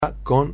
con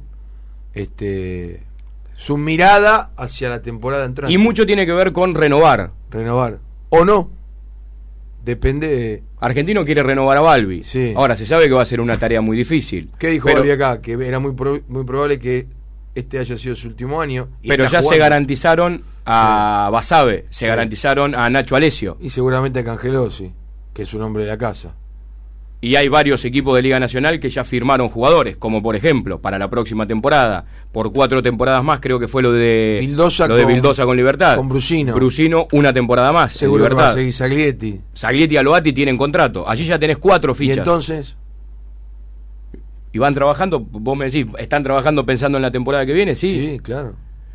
su mirada hacia la temporada entrante. Y mucho tiene que ver con renovar. Renovar. O no. Depende de... Argentino quiere renovar a Balbi. Sí. Ahora, se sabe que va a ser una tarea muy difícil. ¿Qué dijo Balbi acá? Que era muy probable que este haya sido su último año. Pero ya jugando. Se garantizaron a Basabe, se garantizaron a Nacho Alessio. Y seguramente a Cangelosi, que es un hombre de la casa. Y hay varios equipos de Liga Nacional que ya firmaron jugadores, como por ejemplo, para la próxima temporada, por 4 temporadas más, creo que fue lo de Vildosa con Libertad. Con Brusino. Brusino, una temporada más. Seguro que va a seguir Saglietti. Saglietti y Aloati tienen contrato. Allí ya tenés 4 fichas. ¿Y entonces? ¿Y van trabajando? Vos me decís, ¿están trabajando pensando en la temporada que viene? Sí, claro.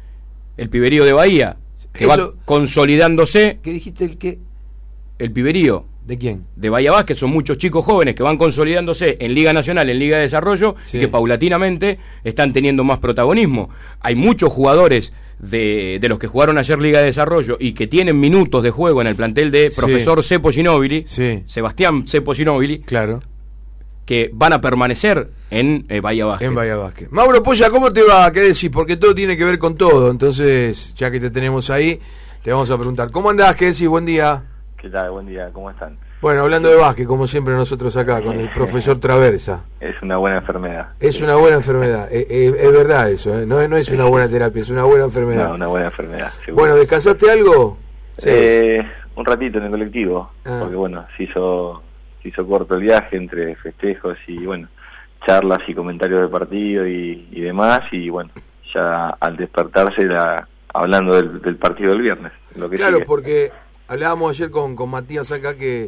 El Piberío de Bahía, que va consolidándose. ¿Qué dijiste el qué? El Piberío. ¿De quién? De Bahía Vázquez, son muchos chicos jóvenes que van consolidándose en Liga Nacional, en Liga de Desarrollo, y que paulatinamente están teniendo más protagonismo. Hay muchos jugadores de los que jugaron ayer Liga de Desarrollo y que tienen minutos de juego en el plantel de profesor Cepo Ginóbili, Sebastián Cepo Ginóbili, claro, que van a permanecer en Bahía Vázquez. En Bahía Vázquez. Mauro Polla, ¿cómo te va? ¿Qué decís? Porque todo tiene que ver con todo. Entonces, ya que te tenemos ahí, te vamos a preguntar. ¿Cómo andás? ¿Qué decís? Buen día. ¿Qué tal? Buen día, ¿cómo están? Bueno, hablando de básquet, como siempre nosotros acá, con el profesor Traversa. Es una buena enfermedad. Es una buena enfermedad, es verdad eso, ¿eh? No es una buena terapia, es una buena enfermedad. No, una buena enfermedad, seguro. Bueno, ¿descansaste algo? Sí. Un ratito en el colectivo, porque bueno, se hizo corto el viaje entre festejos y bueno, charlas y comentarios de partido y demás, y bueno, ya al despertarse hablando del partido del viernes. Lo que claro, sigue. Porque hablábamos ayer con Matías acá que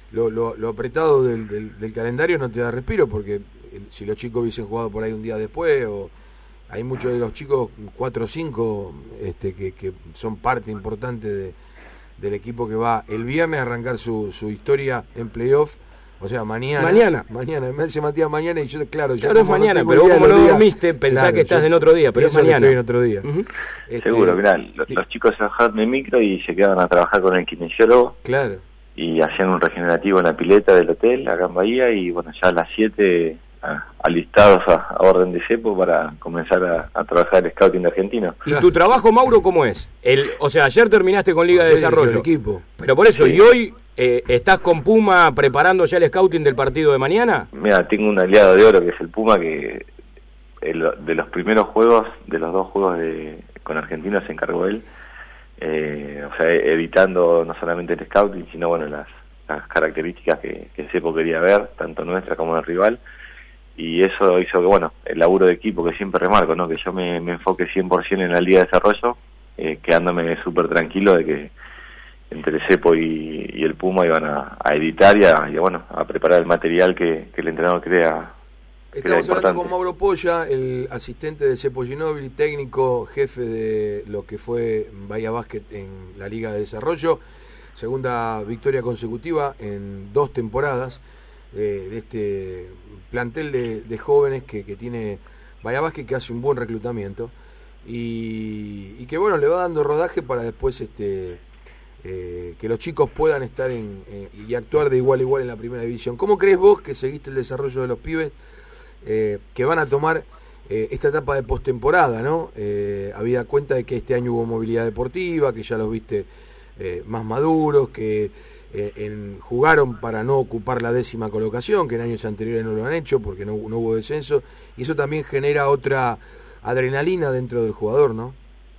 lo apretado del calendario no te da respiro, porque si los chicos hubiesen jugado por ahí un día después, o hay muchos de los chicos, 4 o 5, que son parte importante del equipo que va el viernes a arrancar su historia en playoff. O sea, mañana. Me dice Matías mañana y yo, claro es mañana, pero vos como no dormiste, pensás que estás en otro día, pero es mañana. Estoy en otro día. Seguro, mirá, los chicos se bajaron de micro y se quedaron a trabajar con el kinesiólogo. Claro. Y hacían un regenerativo en la pileta del hotel, acá en Bahía, y bueno, ya a las 7 alistados a orden de cepo para comenzar a trabajar el scouting de argentino. ¿Y tu trabajo, Mauro, cómo es? O sea, ayer terminaste con Liga de Desarrollo. El equipo. Pero por eso, ¿y hoy estás con Puma preparando ya el scouting del partido de mañana? Mira, tengo un aliado de oro que es el Puma, que de los primeros juegos, de los 2 juegos con Argentina se encargó él. O sea, editando no solamente el scouting, sino bueno, las características que Cepo quería ver, tanto nuestra como del rival. Y eso hizo que, bueno, el laburo de equipo que siempre remarco, ¿no? Que yo me enfoque 100% en la Liga de Desarrollo, quedándome súper tranquilo de que entre Cepo y el Puma iban a editar y a preparar el material que el entrenador crea. Estamos hablando con Mauro Polla, el asistente de Cepo Ginóbili, técnico, jefe de lo que fue Bahía Básquet en la Liga de Desarrollo. Segunda victoria consecutiva en 2 temporadas de este plantel de jóvenes que tiene Bahía Básquet, que hace un buen reclutamiento y que bueno, le va dando rodaje para después que los chicos puedan estar y actuar de igual a igual en la primera división. ¿Cómo crees vos, que seguiste el desarrollo de los pibes, que van a tomar esta etapa de postemporada, ¿no? Habida cuenta de que este año hubo movilidad deportiva, que ya los viste más maduros, que jugaron para no ocupar la 10ª colocación, que en años anteriores no lo han hecho porque no hubo descenso, y eso también genera otra adrenalina dentro del jugador, ¿no?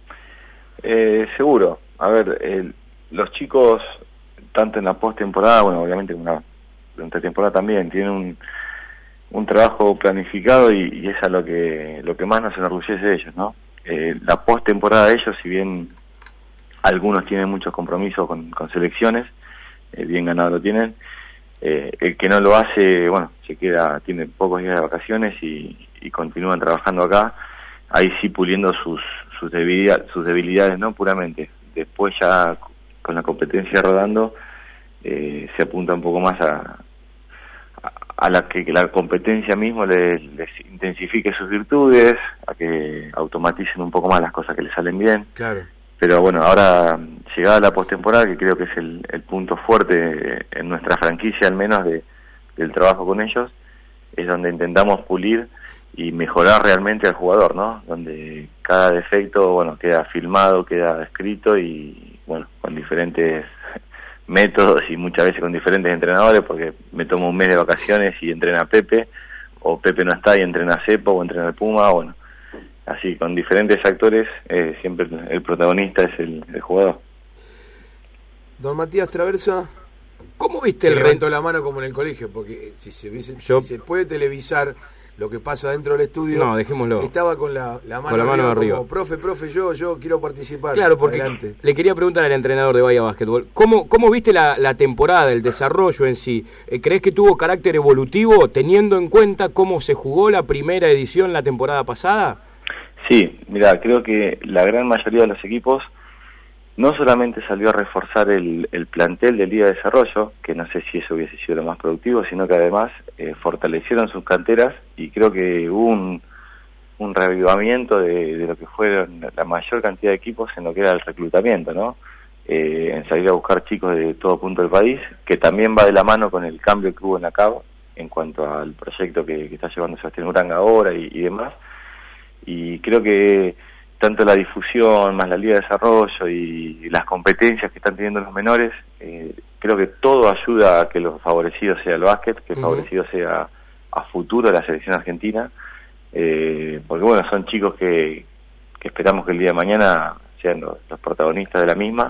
Seguro. A ver, los chicos, tanto en la postemporada, bueno, obviamente durante la temporada también, tienen un trabajo planificado y eso es lo que más nos enorgullece de ellos, ¿no? La postemporada de ellos, si bien algunos tienen muchos compromisos con selecciones, bien ganado lo tienen, el que no lo hace, bueno, tiene pocos días de vacaciones y continúan trabajando acá, ahí sí puliendo sus debilidades, ¿no? Puramente. Después ya con la competencia rodando, se apunta un poco más a la que la competencia mismo les intensifique sus virtudes, a que automaticen un poco más las cosas que les salen bien. Claro. Pero bueno, ahora llegada la postemporada, que creo que es el punto fuerte en nuestra franquicia, al menos del trabajo con ellos, es donde intentamos pulir mejorar realmente al jugador, ¿no? Donde cada defecto, bueno, queda filmado, queda escrito y, bueno, con diferentes métodos y muchas veces con diferentes entrenadores, porque me tomo un mes de vacaciones y entrena a Pepe, o Pepe no está y entrena a Cepo o entrena al Puma, bueno, así con diferentes actores, siempre el protagonista es el jugador. Don Matías Traversa, ¿cómo viste el levantó la mano como en el colegio? Porque si se puede televisar lo que pasa dentro del estudio, no, dejémoslo. Estaba con la mano arriba. Como, profe, yo quiero participar. Claro, porque adelante. Le quería preguntar al entrenador de Bahía Básquetbol, ¿cómo viste la temporada, el desarrollo en sí? ¿Crees que tuvo carácter evolutivo teniendo en cuenta cómo se jugó la primera edición la temporada pasada? Sí, mira, creo que la gran mayoría de los equipos no solamente salió a reforzar el plantel de Liga de Desarrollo, que no sé si eso hubiese sido lo más productivo, sino que además fortalecieron sus canteras y creo que hubo un reavivamiento de lo que fueron la mayor cantidad de equipos en lo que era el reclutamiento, ¿no? En salir a buscar chicos de todo punto del país, que también va de la mano con el cambio que hubo en la CAB en cuanto al proyecto que está llevando Sebastián Uranga ahora y demás. Y creo que tanto la difusión, más la Liga de Desarrollo y las competencias que están teniendo los menores, creo que todo ayuda a que lo favorecido sea el básquet, que favorecido sea a futuro la selección argentina, porque bueno, son chicos que esperamos que el día de mañana sean los protagonistas de la misma,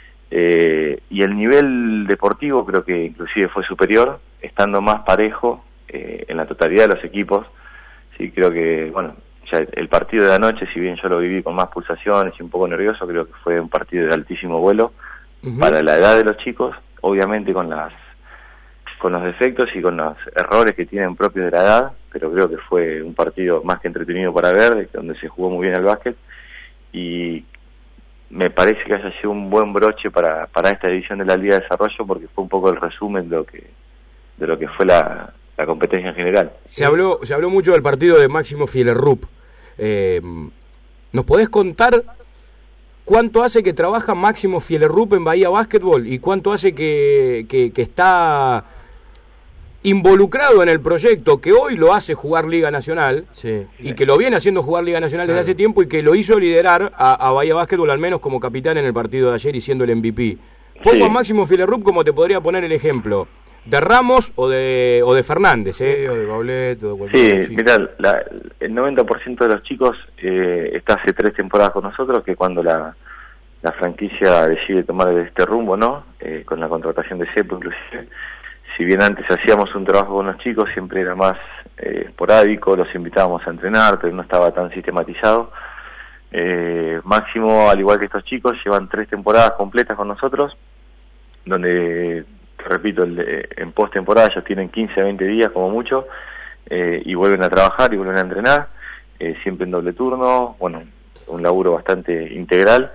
y el nivel deportivo creo que inclusive fue superior, estando más parejo en la totalidad de los equipos. Sí, creo que, bueno, ya el partido de anoche, si bien yo lo viví con más pulsaciones y un poco nervioso, creo que fue un partido de altísimo vuelo para la edad de los chicos, obviamente con los defectos y con los errores que tienen propios de la edad, pero creo que fue un partido más que entretenido para ver, donde se jugó muy bien el básquet, y me parece que haya sido un buen broche para esta edición de la Liga de Desarrollo, porque fue un poco el resumen de lo que fue la competencia en general. Se habló mucho del partido de Máximo Fielerrup. ¿Nos podés contar cuánto hace que trabaja Máximo Fielerrup en Bahía Básquetbol y cuánto hace que está involucrado en el proyecto, que hoy lo hace jugar Liga Nacional, y que lo viene haciendo jugar Liga Nacional desde hace tiempo y que lo hizo liderar a Bahía Básquetbol al menos como capitán en el partido de ayer y siendo el MVP? Pongo a Máximo Fielerrup como te podría poner el ejemplo de Ramos o de Fernández, Sí, o de Baulet, o de cualquier chico. Mirá, el 90% de los chicos está hace 3 temporadas con nosotros, que cuando la franquicia decide tomar este rumbo, ¿no? Con la contratación de Cepo inclusive. Si bien antes hacíamos un trabajo con los chicos, siempre era más esporádico, los invitábamos a entrenar, pero no estaba tan sistematizado. Máximo, al igual que estos chicos, llevan 3 temporadas completas con nosotros, donde, repito, en post-temporada ya tienen 15, 20 días como mucho, y vuelven a trabajar y vuelven a entrenar, siempre en doble turno, bueno, un laburo bastante integral.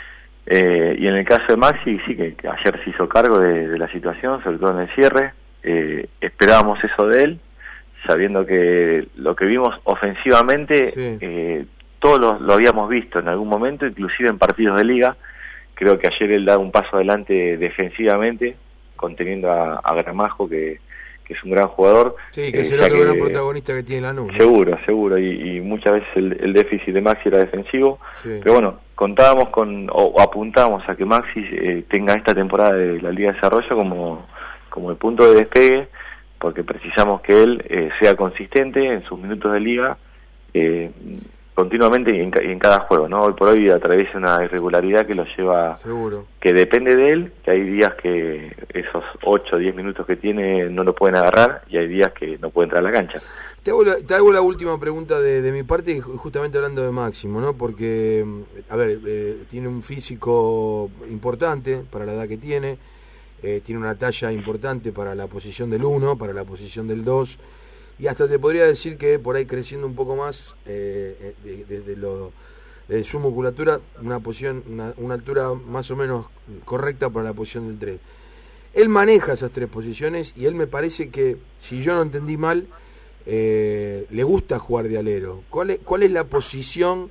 Y en el caso de Maxi, sí, que ayer se hizo cargo de la situación, sobre todo en el cierre. Esperábamos eso de él, sabiendo que lo que vimos ofensivamente, todos lo habíamos visto en algún momento, inclusive en partidos de liga. Creo que ayer él da un paso adelante defensivamente, conteniendo a Gramajo, que es un gran jugador. Sí, que es el otro gran protagonista que tiene Lanús, ¿no? Seguro, y muchas veces el déficit de Maxi era defensivo, pero bueno, contábamos o apuntábamos a que Maxi tenga esta temporada de la Liga de Desarrollo como el punto de despegue, porque precisamos que él sea consistente en sus minutos de liga, continuamente y en cada juego, ¿no? Hoy por hoy atraviesa una irregularidad que lo lleva, que depende de él, que hay días que esos 8 o 10 minutos que tiene no lo pueden agarrar y hay días que no puede entrar a la cancha. Te hago la última pregunta de mi parte, justamente hablando de Máximo, ¿no? Porque, a ver, tiene un físico importante para la edad que tiene una talla importante para la posición del 1, para la posición del 2, y hasta te podría decir que por ahí creciendo un poco más de su musculatura, una altura más o menos correcta para la posición del 3. Él maneja esas 3 posiciones y él me parece que, si yo no entendí mal, le gusta jugar de alero. ¿Cuál es la posición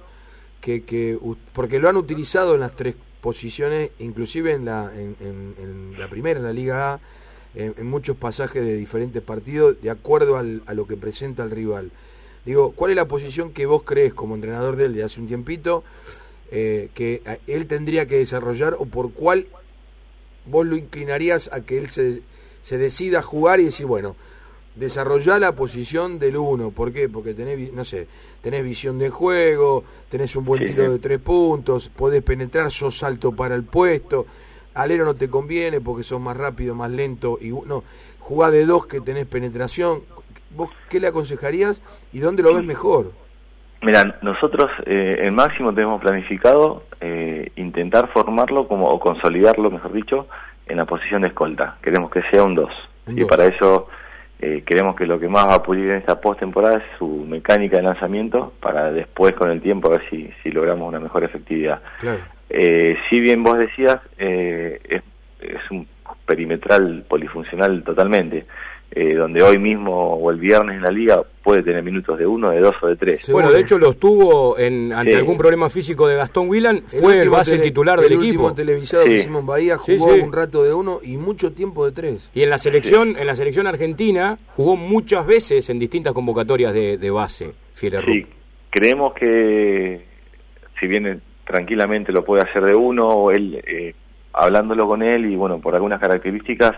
porque lo han utilizado en las 3 posiciones, inclusive en la primera, en la Liga A, en muchos pasajes de diferentes partidos, de acuerdo a lo que presenta el rival? Digo, ¿cuál es la posición que vos crees como entrenador de él de hace un tiempito que él tendría que desarrollar, o por cuál vos lo inclinarías a que él se decida a jugar y decir, bueno, desarrollar la posición del 1? ¿Por qué? Porque tenés visión de juego, tenés un buen tiro de 3 puntos, podés penetrar, sos alto para el puesto. Alero no te conviene porque sos más rápido, más lento, y no, jugá de 2 que tenés penetración. ¿Vos qué le aconsejarías y dónde lo ves mejor? Mirá, nosotros en Máximo tenemos planificado intentar formarlo o consolidarlo, mejor dicho, en la posición de escolta. Queremos que sea un 2. Y para eso queremos que lo que más va a pulir en esta postemporada es su mecánica de lanzamiento, para después con el tiempo a ver si logramos una mejor efectividad. Claro. Si bien vos decías, es un perimetral polifuncional totalmente, donde hoy mismo o el viernes en la liga puede tener minutos de 1, de 2 o de 3. Bueno, de hecho los tuvo ante algún problema físico de Gastón Wieland, fue el base titular del equipo. El último televisado que hicimos en Bahía jugó un rato de 1 y mucho tiempo de 3. Y en la selección argentina jugó muchas veces en distintas convocatorias de base, Fieler Rupp. Sí, creemos que si bien tranquilamente lo puede hacer de 1, o él, hablándolo con él, y bueno, por algunas características,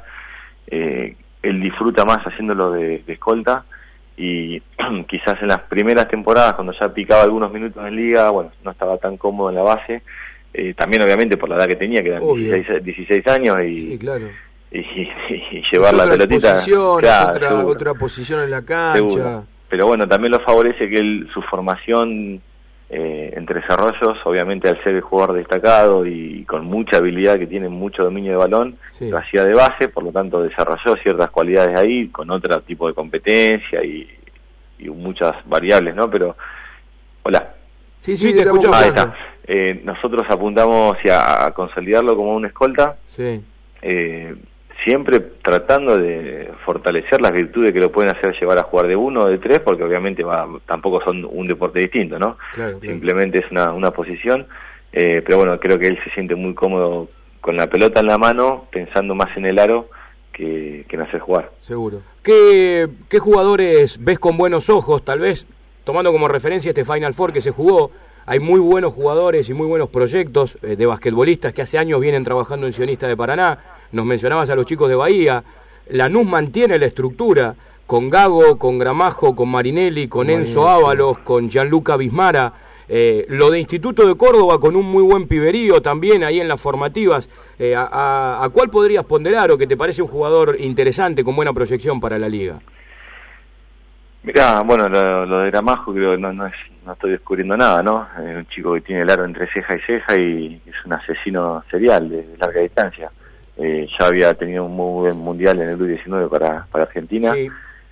él disfruta más haciéndolo de escolta, y quizás en las primeras temporadas, cuando ya picaba algunos minutos en liga, bueno, no estaba tan cómodo en la base, también obviamente por la edad que tenía, que eran 16 años, y, sí, claro, y llevar la pelotita, claro, otra posición en la cancha. Seguro. Pero bueno, también lo favorece que su formación entre desarrollos, obviamente al ser el jugador destacado y con mucha habilidad, que tiene mucho dominio de balón, lo hacía de base, por lo tanto desarrolló ciertas cualidades ahí, con otro tipo de competencia y muchas variables, ¿no? Pero, hola. Sí, te escuchamos. Ahí está. Nosotros apuntamos a consolidarlo como un escolta, siempre tratando de fortalecer las virtudes que lo pueden hacer llevar a jugar de 1 o de 3, porque obviamente tampoco son un deporte distinto, ¿no? Claro. Simplemente es una posición, pero bueno, creo que él se siente muy cómodo con la pelota en la mano, pensando más en el aro que en hacer jugar. Seguro. ¿Qué jugadores ves con buenos ojos, tal vez tomando como referencia este Final Four que se jugó? Hay muy buenos jugadores y muy buenos proyectos de basquetbolistas que hace años vienen trabajando en Sionista de Paraná. Nos mencionabas a los chicos de Bahía. Lanús mantiene la estructura con Gago, con Gramajo, con Marinelli, con Enzo Ábalos, con Gianluca Bismara. Lo de Instituto de Córdoba con un muy buen piberío también ahí en las formativas. ¿A cuál podrías ponderar o que te parece un jugador interesante con buena proyección para la liga? Mirá, bueno, lo de Gramajo creo que no estoy descubriendo nada, ¿no? Es un chico que tiene el aro entre ceja y ceja y es un asesino serial de larga distancia. Ya había tenido un muy buen mundial en el U19 para Argentina. Sí.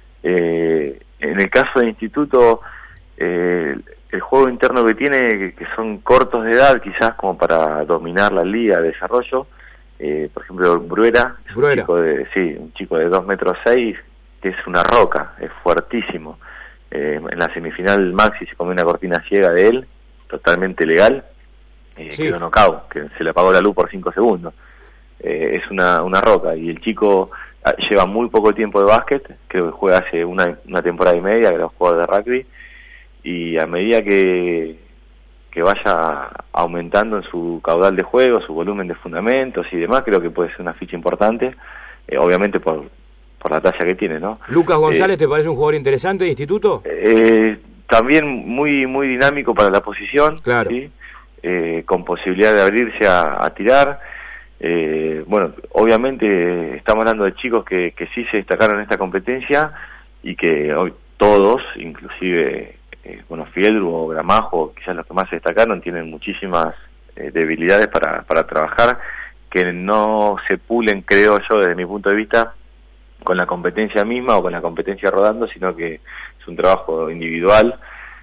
En el caso de Instituto, el juego interno que tiene, que son cortos de edad, quizás como para dominar la liga de desarrollo. Por ejemplo, Bruera, un chico de 2,6 metros, que es una roca, es fuertísimo. En la semifinal Maxi se comió una cortina ciega de él, totalmente legal, quedó knockout, que se le apagó la luz por 5 segundos. Es una roca, y el chico lleva muy poco tiempo de básquet, creo que juega hace una temporada y media, que era jugador de rugby, y a medida que vaya aumentando en su caudal de juego, su volumen de fundamentos y demás, creo que puede ser una ficha importante, obviamente por la talla que tiene, ¿no? ¿Lucas González te parece un jugador interesante de Instituto? También muy dinámico para la posición, claro. ¿sí? Con posibilidad de abrirse a tirar. Bueno, obviamente estamos hablando de chicos que sí se destacaron en esta competencia y que hoy todos, inclusive Fiedru o Gramajo, quizás los que más se destacaron, tienen muchísimas debilidades para trabajar, que no se pulen, creo yo, desde mi punto de vista, con la competencia misma o con la competencia rodando, sino que es un trabajo individual,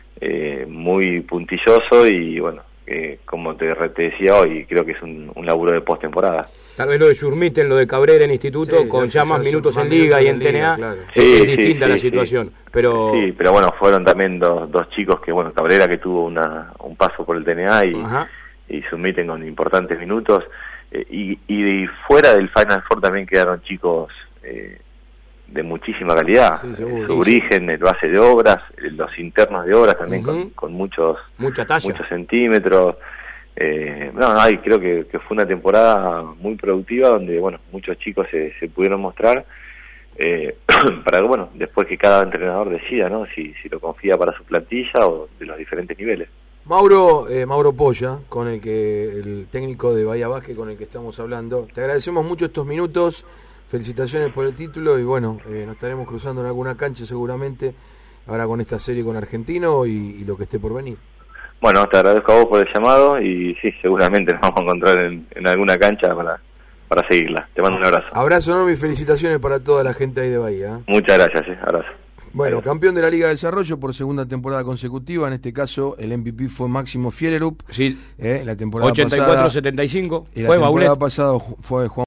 muy puntilloso y bueno, como te decía hoy, creo que es un laburo de postemporada. Tal vez lo de Schurmitten, lo de Cabrera en Instituto, con ya más minutos en Liga y en TNA, claro. Es distinta la situación. Sí. Pero bueno, fueron también dos chicos que, bueno, Cabrera que tuvo un paso por el TNA y Schurmitten con importantes minutos, y fuera del Final Four también quedaron chicos de muchísima calidad. Sí, seguro, su origen, el base de obras, los internos de obras también con muchos centímetros. Creo que fue una temporada muy productiva donde, bueno, muchos chicos se pudieron mostrar para que, bueno, después que cada entrenador decida, ¿no? Si lo confía para su plantilla o de los diferentes niveles. Mauro Polla, el técnico de Bahía Básquet con el que estamos hablando, te agradecemos mucho estos minutos, felicitaciones por el título y bueno, nos estaremos cruzando en alguna cancha seguramente, ahora con esta serie con Argentino y lo que esté por venir. Bueno, te agradezco a vos por el llamado y sí, seguramente nos vamos a encontrar en alguna cancha para seguirla. Te mando un abrazo. Abrazo enorme y felicitaciones para toda la gente ahí de Bahía. Muchas gracias, abrazo. Bueno, Adiós. Campeón de la Liga de Desarrollo por segunda temporada consecutiva, en este caso el MVP fue Máximo Fiererup. Sí, La temporada 84-75, fue Baulet. La temporada pasada fue Juan